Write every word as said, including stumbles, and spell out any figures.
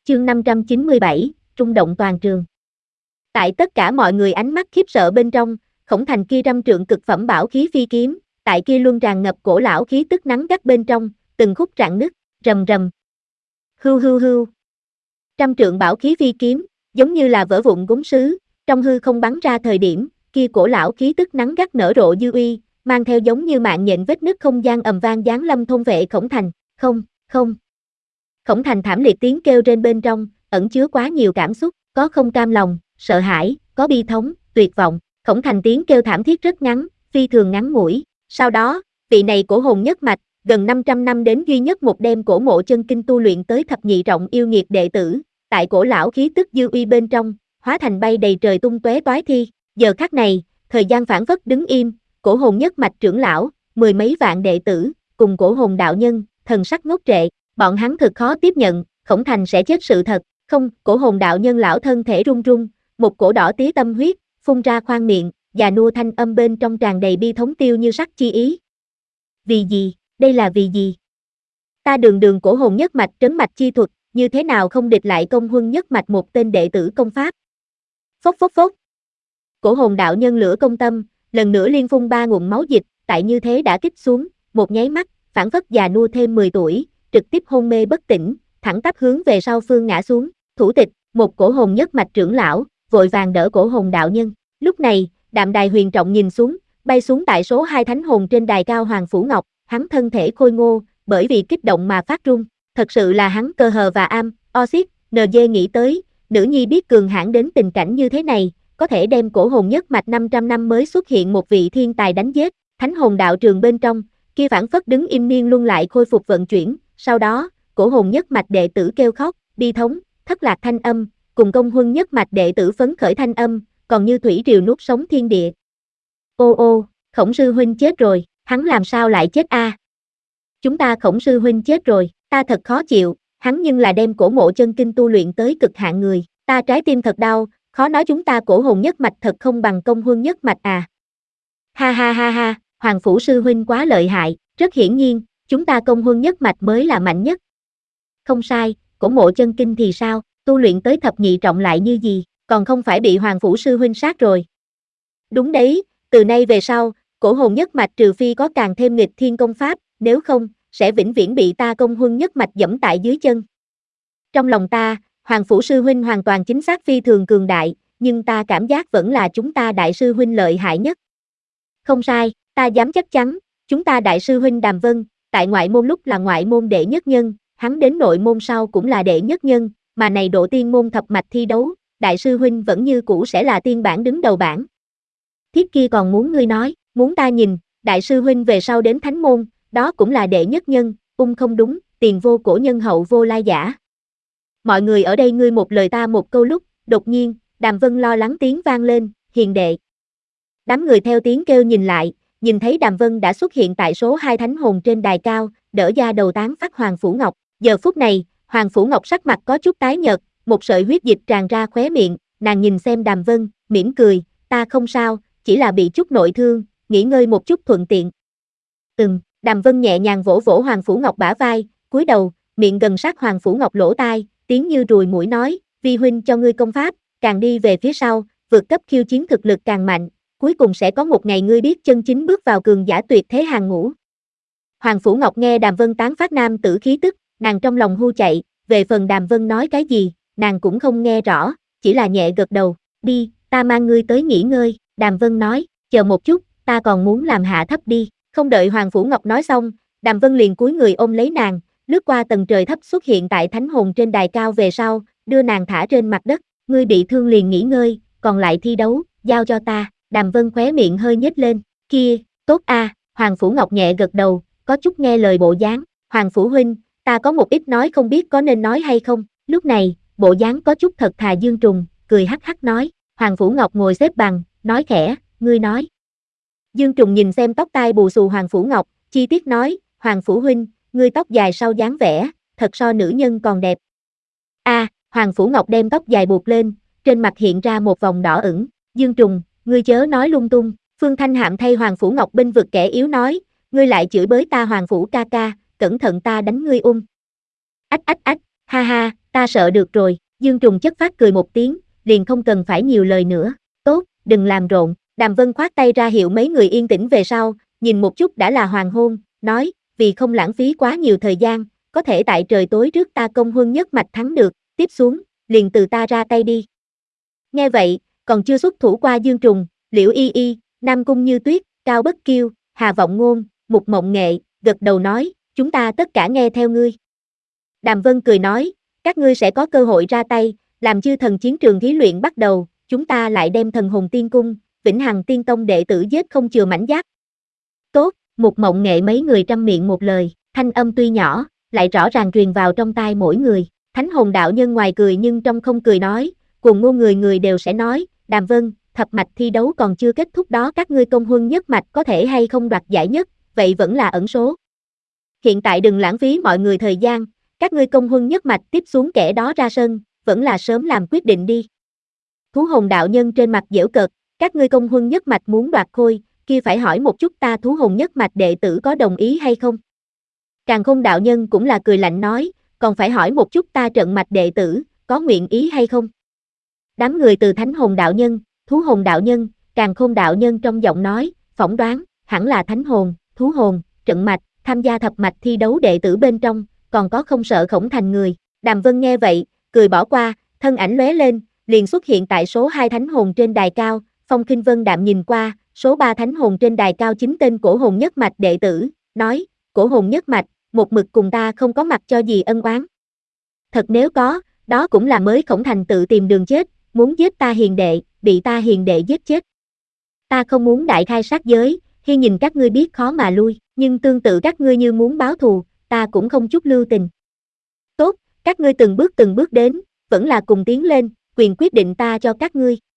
Chương năm trăm chín mươi bảy, rung động toàn trường. Tại tất cả mọi người ánh mắt khiếp sợ bên trong, khổng thành kia trăm trượng cực phẩm bảo khí phi kiếm, tại kia luôn tràn ngập cổ lão khí tức nắng gắt bên trong, từng khúc rạn nứt, rầm rầm. Hưu hưu hưu. Trăm trượng bảo khí phi kiếm, giống như là vỡ vụn gốm sứ, trong hư không bắn ra thời điểm, kia cổ lão khí tức nắng gắt nở rộ dư uy, mang theo giống như mạng nhện vết nứt không gian ầm vang giáng lâm thôn vệ khổng thành, không, không. Khổng thành thảm liệt tiếng kêu trên bên trong, ẩn chứa quá nhiều cảm xúc, có không cam lòng, sợ hãi, có bi thống, tuyệt vọng. Khổng thành tiếng kêu thảm thiết rất ngắn, phi thường ngắn ngủi. Sau đó, vị này cổ hồn nhất mạch, gần năm trăm năm đến duy nhất một đêm cổ mộ chân kinh tu luyện tới thập nhị trọng yêu nghiệt đệ tử, tại cổ lão khí tức dư uy bên trong, hóa thành bay đầy trời tung tóe toái thi. Giờ khắc này, thời gian phảng phất đứng im, cổ hồn nhất mạch trưởng lão, mười mấy vạn đệ tử, cùng cổ hồn đạo nhân, thần sắc ngốc trệ. Bọn hắn thực khó tiếp nhận, khổng thành sẽ chết sự thật, không, cổ hồn đạo nhân lão thân thể run run, một cổ đỏ tía tâm huyết, phun ra khoang miệng, già nua thanh âm bên trong tràn đầy bi thống tiêu như sắc chi ý. Vì gì, đây là vì gì? Ta đường đường cổ hồn nhất mạch trấn mạch chi thuật, như thế nào không địch lại công huân nhất mạch một tên đệ tử công pháp? Phốc phốc phốc. Cổ hồn đạo nhân lửa công tâm, lần nữa liên phun ba ngụm máu dịch, tại như thế đã kích xuống, một nháy mắt, phảng phất già nua thêm mười tuổi. Trực tiếp hôn mê bất tỉnh, thẳng tắp hướng về sau phương ngã xuống. Thủ tịch, một cổ hồn nhất mạch trưởng lão, vội vàng đỡ cổ hồn đạo nhân. Lúc này, Đạm Đài huyền trọng nhìn xuống, bay xuống tại số hai thánh hồn trên đài cao Hoàng Phủ Ngọc, hắn thân thể khôi ngô, bởi vì kích động mà phát run. Thật sự là hắn cơ hờ và am, oxit, en giê nghĩ tới, nữ nhi biết cường hãn đến tình cảnh như thế này, có thể đem cổ hồn nhất mạch năm trăm năm mới xuất hiện một vị thiên tài đánh giết. Thánh hồn đạo trường bên trong, kia phảng phất đứng im niên luân lại khôi phục vận chuyển. Sau đó, cổ hồn nhất mạch đệ tử kêu khóc, bi thống, thất lạc thanh âm, cùng công huân nhất mạch đệ tử phấn khởi thanh âm, còn như thủy triều nuốt sống thiên địa. Ô ô, Khổng sư huynh chết rồi, hắn làm sao lại chết a? À? Chúng ta Khổng sư huynh chết rồi, ta thật khó chịu, hắn nhưng là đem cổ mộ chân kinh tu luyện tới cực hạn người, ta trái tim thật đau, khó nói chúng ta cổ hồn nhất mạch thật không bằng công huân nhất mạch à. Ha ha ha ha, Hoàng phủ sư huynh quá lợi hại, rất hiển nhiên. Chúng ta công huân nhất mạch mới là mạnh nhất. Không sai, cổ mộ chân kinh thì sao, tu luyện tới thập nhị trọng lại như gì, còn không phải bị Hoàng phủ sư huynh sát rồi. Đúng đấy, từ nay về sau, cổ hồn nhất mạch trừ phi có càng thêm nghịch thiên công pháp, nếu không, sẽ vĩnh viễn bị ta công huân nhất mạch dẫm tại dưới chân. Trong lòng ta, Hoàng phủ sư huynh hoàn toàn chính xác phi thường cường đại, nhưng ta cảm giác vẫn là chúng ta đại sư huynh lợi hại nhất. Không sai, ta dám chắc chắn, chúng ta đại sư huynh Đàm Vân, tại ngoại môn lúc là ngoại môn đệ nhất nhân, hắn đến nội môn sau cũng là đệ nhất nhân, mà này độ tiên môn thập mạch thi đấu, đại sư huynh vẫn như cũ sẽ là tiên bảng đứng đầu bảng. Thiết kia còn muốn ngươi nói, muốn ta nhìn, đại sư huynh về sau đến thánh môn, đó cũng là đệ nhất nhân, ung không đúng, tiền vô cổ nhân hậu vô lai giả. Mọi người ở đây ngươi một lời ta một câu lúc, đột nhiên, Đàm Vân lo lắng tiếng vang lên, hiền đệ. Đám người theo tiếng kêu nhìn lại, nhìn thấy Đàm Vân đã xuất hiện tại số hai thánh hồn trên đài cao, đỡ da đầu tán phát Hoàng Phủ Ngọc. Giờ phút này, Hoàng Phủ Ngọc sắc mặt có chút tái nhợt, một sợi huyết dịch tràn ra khóe miệng, nàng nhìn xem Đàm Vân, mỉm cười, ta không sao, chỉ là bị chút nội thương, nghỉ ngơi một chút thuận tiện. Ừm, Đàm Vân nhẹ nhàng vỗ vỗ Hoàng Phủ Ngọc bả vai, cúi đầu, miệng gần sát Hoàng Phủ Ngọc lỗ tai, tiếng như ruồi muỗi nói, vi huynh cho ngươi công pháp, càng đi về phía sau, vượt cấp khiêu chiến thực lực càng mạnh. Cuối cùng sẽ có một ngày ngươi biết chân chính bước vào cường giả tuyệt thế hàng ngũ. Hoàng Phủ Ngọc nghe Đàm Vân tán phát nam tử khí tức, nàng trong lòng hu chạy, về phần Đàm Vân nói cái gì, nàng cũng không nghe rõ, chỉ là nhẹ gật đầu, đi, ta mang ngươi tới nghỉ ngơi, Đàm Vân nói, chờ một chút, ta còn muốn làm hạ thấp đi, không đợi Hoàng Phủ Ngọc nói xong, Đàm Vân liền cúi người ôm lấy nàng, lướt qua tầng trời thấp xuất hiện tại thánh hồn trên đài cao về sau, đưa nàng thả trên mặt đất, ngươi bị thương liền nghỉ ngơi, còn lại thi đấu, giao cho ta. Đàm Vân khóe miệng hơi nhếch lên, kia, tốt a, à, Hoàng Phủ Ngọc nhẹ gật đầu, có chút nghe lời bộ dáng, Hoàng Phủ huynh, ta có một ít nói không biết có nên nói hay không, lúc này, bộ dáng có chút thật thà Dương Trùng, cười hắc hắc nói, Hoàng Phủ Ngọc ngồi xếp bằng, nói khẽ, ngươi nói. Dương Trùng nhìn xem tóc tai bù xù Hoàng Phủ Ngọc, chi tiết nói, Hoàng Phủ huynh, ngươi tóc dài sau dáng vẻ, thật so nữ nhân còn đẹp. A, à, Hoàng Phủ Ngọc đem tóc dài buộc lên, trên mặt hiện ra một vòng đỏ ửng, Dương Trùng, ngươi chớ nói lung tung, Phương Thanh Hạm thay Hoàng Phủ Ngọc binh vực kẻ yếu nói, ngươi lại chửi bới ta Hoàng Phủ ca ca, cẩn thận ta đánh ngươi um. Ách ách ách, Ha ha, ta sợ được rồi, Dương Trùng chất phát cười một tiếng, liền không cần phải nhiều lời nữa. Tốt, đừng làm rộn, Đàm Vân khoát tay ra hiệu mấy người yên tĩnh về sau, nhìn một chút đã là hoàng hôn, nói, vì không lãng phí quá nhiều thời gian, có thể tại trời tối trước ta công huân nhất mạch thắng được, tiếp xuống, liền từ ta ra tay đi. Nghe vậy, còn chưa xuất thủ qua Dương Trùng, Liễu Y Y, Nam Cung Như Tuyết, Cao Bất Kiêu, Hà Vọng Ngôn, Mục Mộng Nghệ, gật đầu nói, chúng ta tất cả nghe theo ngươi. Đàm Vân cười nói, các ngươi sẽ có cơ hội ra tay, làm chư thần chiến trường thí luyện bắt đầu, chúng ta lại đem Thần Hồn Tiên Cung, Vĩnh Hằng Tiên Tông đệ tử giết không chừa mảnh giáp. Tốt, Mục Mộng Nghệ mấy người trăm miệng một lời, thanh âm tuy nhỏ, lại rõ ràng truyền vào trong tai mỗi người. Thánh Hồn đạo nhân ngoài cười nhưng trong không cười nói, cùng ngôn người người đều sẽ nói, Đàm Vân, thập mạch thi đấu còn chưa kết thúc đó, các ngươi công huân nhất mạch có thể hay không đoạt giải nhất, vậy vẫn là ẩn số. Hiện tại đừng lãng phí mọi người thời gian, các ngươi công huân nhất mạch tiếp xuống kẻ đó ra sân, vẫn là sớm làm quyết định đi. Thú Hồn đạo nhân trên mặt giễu cợt, các ngươi công huân nhất mạch muốn đoạt khôi, kia phải hỏi một chút ta Thú Hồn nhất mạch đệ tử có đồng ý hay không. Càn Khôn đạo nhân cũng là cười lạnh nói, còn phải hỏi một chút ta trận mạch đệ tử, có nguyện ý hay không. Đám người từ Thánh Hồn đạo nhân, Thú Hồn đạo nhân, Càn Khôn đạo nhân trong giọng nói, phỏng đoán, hẳn là Thánh Hồn, Thú Hồn, trận mạch, tham gia thập mạch thi đấu đệ tử bên trong, còn có không sợ Khổng Thành người. Đàm Vân nghe vậy, cười bỏ qua, thân ảnh lóe lên, liền xuất hiện tại số hai Thánh Hồn trên đài cao, Phong Khinh Vân đạm nhìn qua, số ba Thánh Hồn trên đài cao chính tên Cổ Hồn nhất mạch đệ tử, nói, Cổ Hồn nhất mạch, một mực cùng ta không có mặt cho gì ân oán. Thật nếu có, đó cũng là mới Khổng Thành tự tìm đường chết, muốn giết ta hiền đệ, bị ta hiền đệ giết chết. Ta không muốn đại khai sát giới, khi nhìn các ngươi biết khó mà lui, nhưng tương tự các ngươi như muốn báo thù, ta cũng không chút lưu tình. Tốt, các ngươi từng bước từng bước đến, vẫn là cùng tiến lên, quyền quyết định ta cho các ngươi.